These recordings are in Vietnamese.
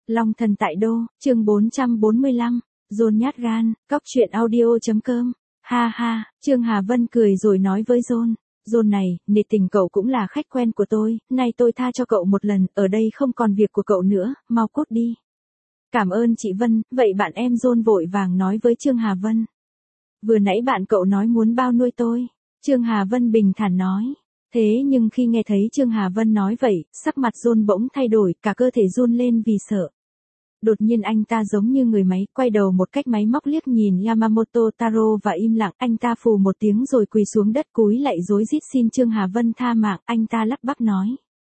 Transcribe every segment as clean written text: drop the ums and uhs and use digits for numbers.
Long thần tại đô, chương 445, John nhát gan, cóc truyện audio.com. Ha ha, Trương Hà Vân cười rồi nói với John. John này, nể tình cậu cũng là khách quen của tôi, nay tôi tha cho cậu một lần, ở đây không còn việc của cậu nữa, mau cút đi. Cảm ơn chị Vân, vậy bạn em John vội vàng nói với Trương Hà Vân. Vừa nãy bạn cậu nói muốn bao nuôi tôi. Trương Hà Vân bình thản nói. Thế nhưng khi nghe thấy Trương Hà Vân nói vậy, sắc mặt John bỗng thay đổi, cả cơ thể run lên vì sợ. Đột nhiên anh ta giống như người máy, quay đầu một cách máy móc liếc nhìn Yamamoto Taro và im lặng, anh ta phù một tiếng rồi quỳ xuống đất cúi lạy rối rít xin Trương Hà Vân tha mạng, anh ta lắp bắp nói.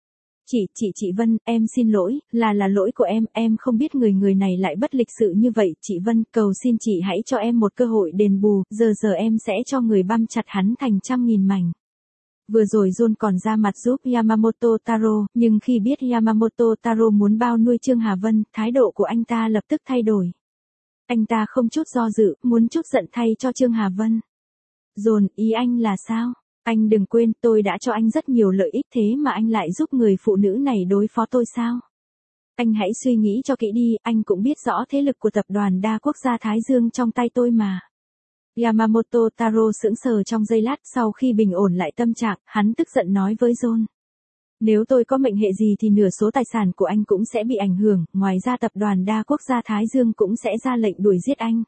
Chị Vân, em xin lỗi, là lỗi của em không biết người này lại bất lịch sự như vậy, chị Vân, cầu xin chị hãy cho em một cơ hội đền bù, giờ em sẽ cho người băm chặt hắn thành trăm nghìn mảnh. Vừa rồi John còn ra mặt giúp Yamamoto Taro, nhưng khi biết Yamamoto Taro muốn bao nuôi Trương Hà Vân, thái độ của anh ta lập tức thay đổi. Anh ta không chút do dự, muốn chút giận thay cho Trương Hà Vân. John, ý anh là sao? Anh đừng quên, tôi đã cho anh rất nhiều lợi ích thế mà anh lại giúp người phụ nữ này đối phó tôi sao? Anh hãy suy nghĩ cho kỹ đi, anh cũng biết rõ thế lực của tập đoàn đa quốc gia Thái Dương trong tay tôi mà. Yamamoto Taro sững sờ trong giây lát, sau khi bình ổn lại tâm trạng, hắn tức giận nói với John. Nếu tôi có mệnh hệ gì thì nửa số tài sản của anh cũng sẽ bị ảnh hưởng, ngoài ra tập đoàn đa quốc gia Thái Dương cũng sẽ ra lệnh đuổi giết anh.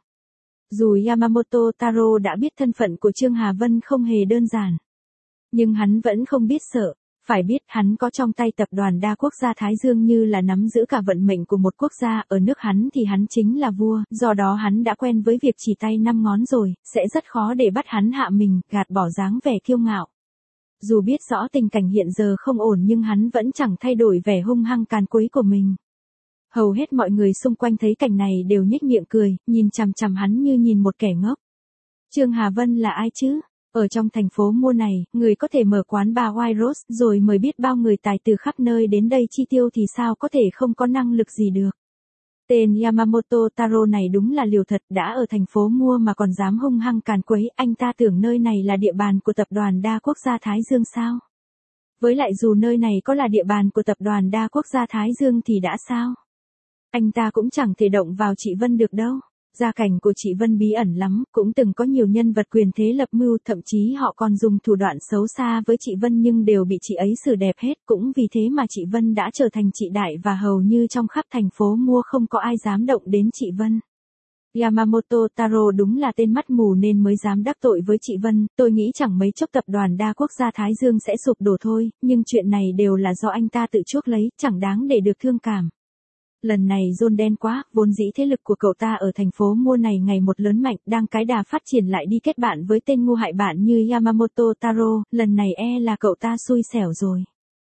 Dù Yamamoto Taro đã biết thân phận của Trương Hà Vân không hề đơn giản, nhưng hắn vẫn không biết sợ. Phải biết hắn có trong tay tập đoàn đa quốc gia Thái Dương như là nắm giữ cả vận mệnh của một quốc gia, ở nước hắn thì hắn chính là vua, do đó hắn đã quen với việc chỉ tay năm ngón rồi, sẽ rất khó để bắt hắn hạ mình, gạt bỏ dáng vẻ kiêu ngạo. Dù biết rõ tình cảnh hiện giờ không ổn nhưng hắn vẫn chẳng thay đổi vẻ hung hăng càn quấy của mình. Hầu hết mọi người xung quanh thấy cảnh này đều nhếch miệng cười, nhìn chằm chằm hắn như nhìn một kẻ ngốc. Trương Hà Vân là ai chứ? Ở trong thành phố mua này, người có thể mở quán bar White Rose rồi mời biết bao người tài từ khắp nơi đến đây chi tiêu thì sao có thể không có năng lực gì được. Tên Yamamoto Taro này đúng là liều thật, đã ở thành phố mua mà còn dám hung hăng càn quấy, anh ta tưởng nơi này là địa bàn của tập đoàn đa quốc gia Thái Dương sao? Với lại dù nơi này có là địa bàn của tập đoàn đa quốc gia Thái Dương thì đã sao? Anh ta cũng chẳng thể động vào chị Vân được đâu. Gia cảnh của chị Vân bí ẩn lắm, cũng từng có nhiều nhân vật quyền thế lập mưu, thậm chí họ còn dùng thủ đoạn xấu xa với chị Vân nhưng đều bị chị ấy xử đẹp hết, cũng vì thế mà chị Vân đã trở thành chị đại và hầu như trong khắp thành phố mua không có ai dám động đến chị Vân. Yamamoto Taro đúng là tên mắt mù nên mới dám đắc tội với chị Vân, tôi nghĩ chẳng mấy chốc tập đoàn đa quốc gia Thái Dương sẽ sụp đổ thôi, nhưng chuyện này đều là do anh ta tự chuốc lấy, chẳng đáng để được thương cảm. Lần này John đen quá, vốn dĩ thế lực của cậu ta ở thành phố mua này ngày một lớn mạnh, đang cái đà phát triển lại đi kết bạn với tên ngu hại bạn như Yamamoto Taro, lần này là cậu ta xui xẻo rồi.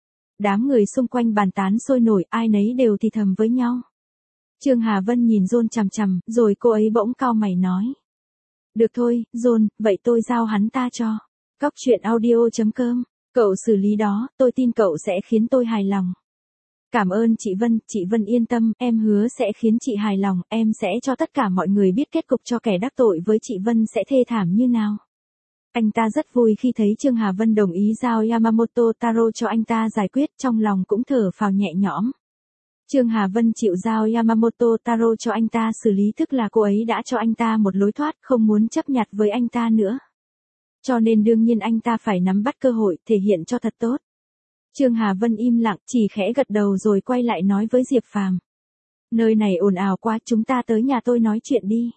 Đám người xung quanh bàn tán sôi nổi, ai nấy đều thì thầm với nhau. Trương Hà Vân nhìn John chằm chằm, rồi cô ấy bỗng cau mày nói. Được thôi, John, vậy tôi giao hắn ta cho. Cóc truyện audio.com, cậu xử lý đó, tôi tin cậu sẽ khiến tôi hài lòng. Cảm ơn chị Vân yên tâm, em hứa sẽ khiến chị hài lòng, em sẽ cho tất cả mọi người biết kết cục cho kẻ đắc tội với chị Vân sẽ thê thảm như nào. Anh ta rất vui khi thấy Trương Hà Vân đồng ý giao Yamamoto Taro cho anh ta giải quyết, trong lòng cũng thở phào nhẹ nhõm. Trương Hà Vân chịu giao Yamamoto Taro cho anh ta xử lý, tức là cô ấy đã cho anh ta một lối thoát, không muốn chấp nhặt với anh ta nữa. Cho nên đương nhiên anh ta phải nắm bắt cơ hội, thể hiện cho thật tốt. Trương Hà Vân im lặng, chỉ khẽ gật đầu rồi quay lại nói với Diệp Phàm. Nơi này ồn ào quá, chúng ta tới nhà tôi nói chuyện đi.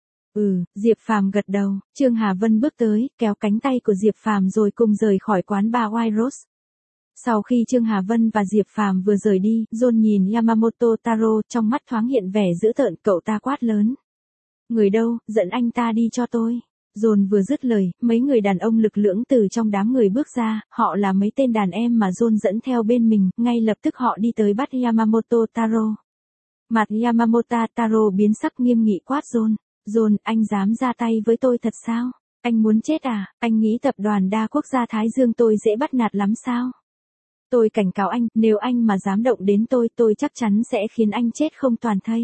Diệp Phàm gật đầu, Trương Hà Vân bước tới, kéo cánh tay của Diệp Phàm rồi cùng rời khỏi quán bar White Rose. Sau khi Trương Hà Vân và Diệp Phàm vừa rời đi, John nhìn Yamamoto Taro, trong mắt thoáng hiện vẻ dữ tợn, cậu ta quát lớn. Người đâu, dẫn anh ta đi cho tôi. John vừa dứt lời, mấy người đàn ông lực lưỡng từ trong đám người bước ra, họ là mấy tên đàn em mà John dẫn theo bên mình, ngay lập tức họ đi tới bắt Yamamoto Taro. Mặt Yamamoto Taro biến sắc nghiêm nghị quát John. John, anh dám ra tay với tôi thật sao? Anh muốn chết à? Anh nghĩ tập đoàn đa quốc gia Thái Dương tôi dễ bắt nạt lắm sao? Tôi cảnh cáo anh, nếu anh mà dám động đến tôi chắc chắn sẽ khiến anh chết không toàn thây.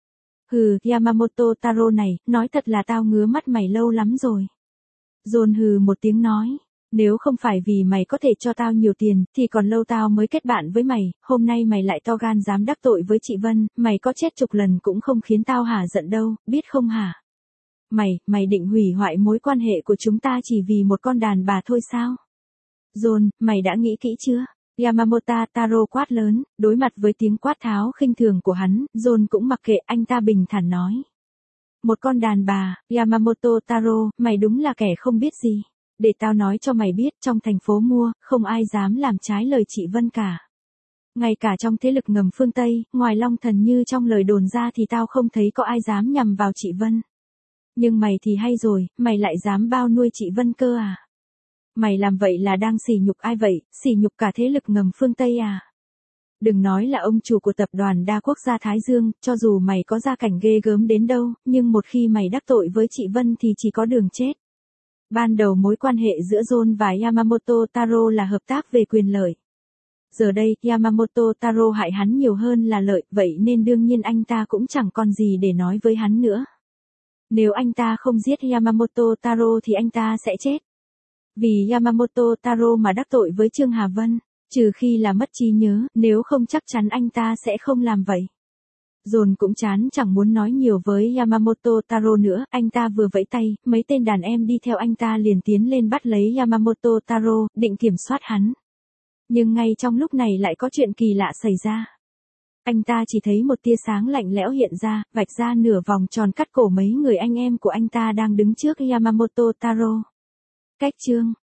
Yamamoto Taro này, nói thật là tao ngứa mắt mày lâu lắm rồi. John hừ một tiếng nói. Nếu không phải vì mày có thể cho tao nhiều tiền, thì còn lâu tao mới kết bạn với mày, hôm nay mày lại to gan dám đắc tội với chị Vân, mày có chết chục lần cũng không khiến tao hả giận đâu, biết không hả? Mày định hủy hoại mối quan hệ của chúng ta chỉ vì một con đàn bà thôi sao? John, mày đã nghĩ kỹ chưa? Yamamoto Taro quát lớn, đối mặt với tiếng quát tháo khinh thường của hắn, John cũng mặc kệ, anh ta bình thản nói. Một con đàn bà, Yamamoto Taro, mày đúng là kẻ không biết gì. Để tao nói cho mày biết, trong thành phố Mua, không ai dám làm trái lời chị Vân cả. Ngay cả trong thế lực ngầm phương Tây, ngoài Long Thần như trong lời đồn ra thì tao không thấy có ai dám nhằm vào chị Vân. Nhưng mày thì hay rồi, mày lại dám bao nuôi chị Vân cơ à? Mày làm vậy là đang sỉ nhục ai vậy, sỉ nhục cả thế lực ngầm phương Tây à? Đừng nói là ông chủ của tập đoàn đa quốc gia Thái Dương, cho dù mày có gia cảnh ghê gớm đến đâu, nhưng một khi mày đắc tội với chị Vân thì chỉ có đường chết. Ban đầu mối quan hệ giữa John và Yamamoto Taro là hợp tác về quyền lợi. Giờ đây, Yamamoto Taro hại hắn nhiều hơn là lợi, vậy nên đương nhiên anh ta cũng chẳng còn gì để nói với hắn nữa. Nếu anh ta không giết Yamamoto Taro thì anh ta sẽ chết. Vì Yamamoto Taro mà đắc tội với Trương Hà Vân, trừ khi là mất trí nhớ, nếu không chắc chắn anh ta sẽ không làm vậy. John cũng chán chẳng muốn nói nhiều với Yamamoto Taro nữa, anh ta vừa vẫy tay, mấy tên đàn em đi theo anh ta liền tiến lên bắt lấy Yamamoto Taro, định kiểm soát hắn. Nhưng ngay trong lúc này lại có chuyện kỳ lạ xảy ra. Anh ta chỉ thấy một tia sáng lạnh lẽo hiện ra, vạch ra nửa vòng tròn cắt cổ mấy người anh em của anh ta đang đứng trước Yamamoto Taro. Cách chương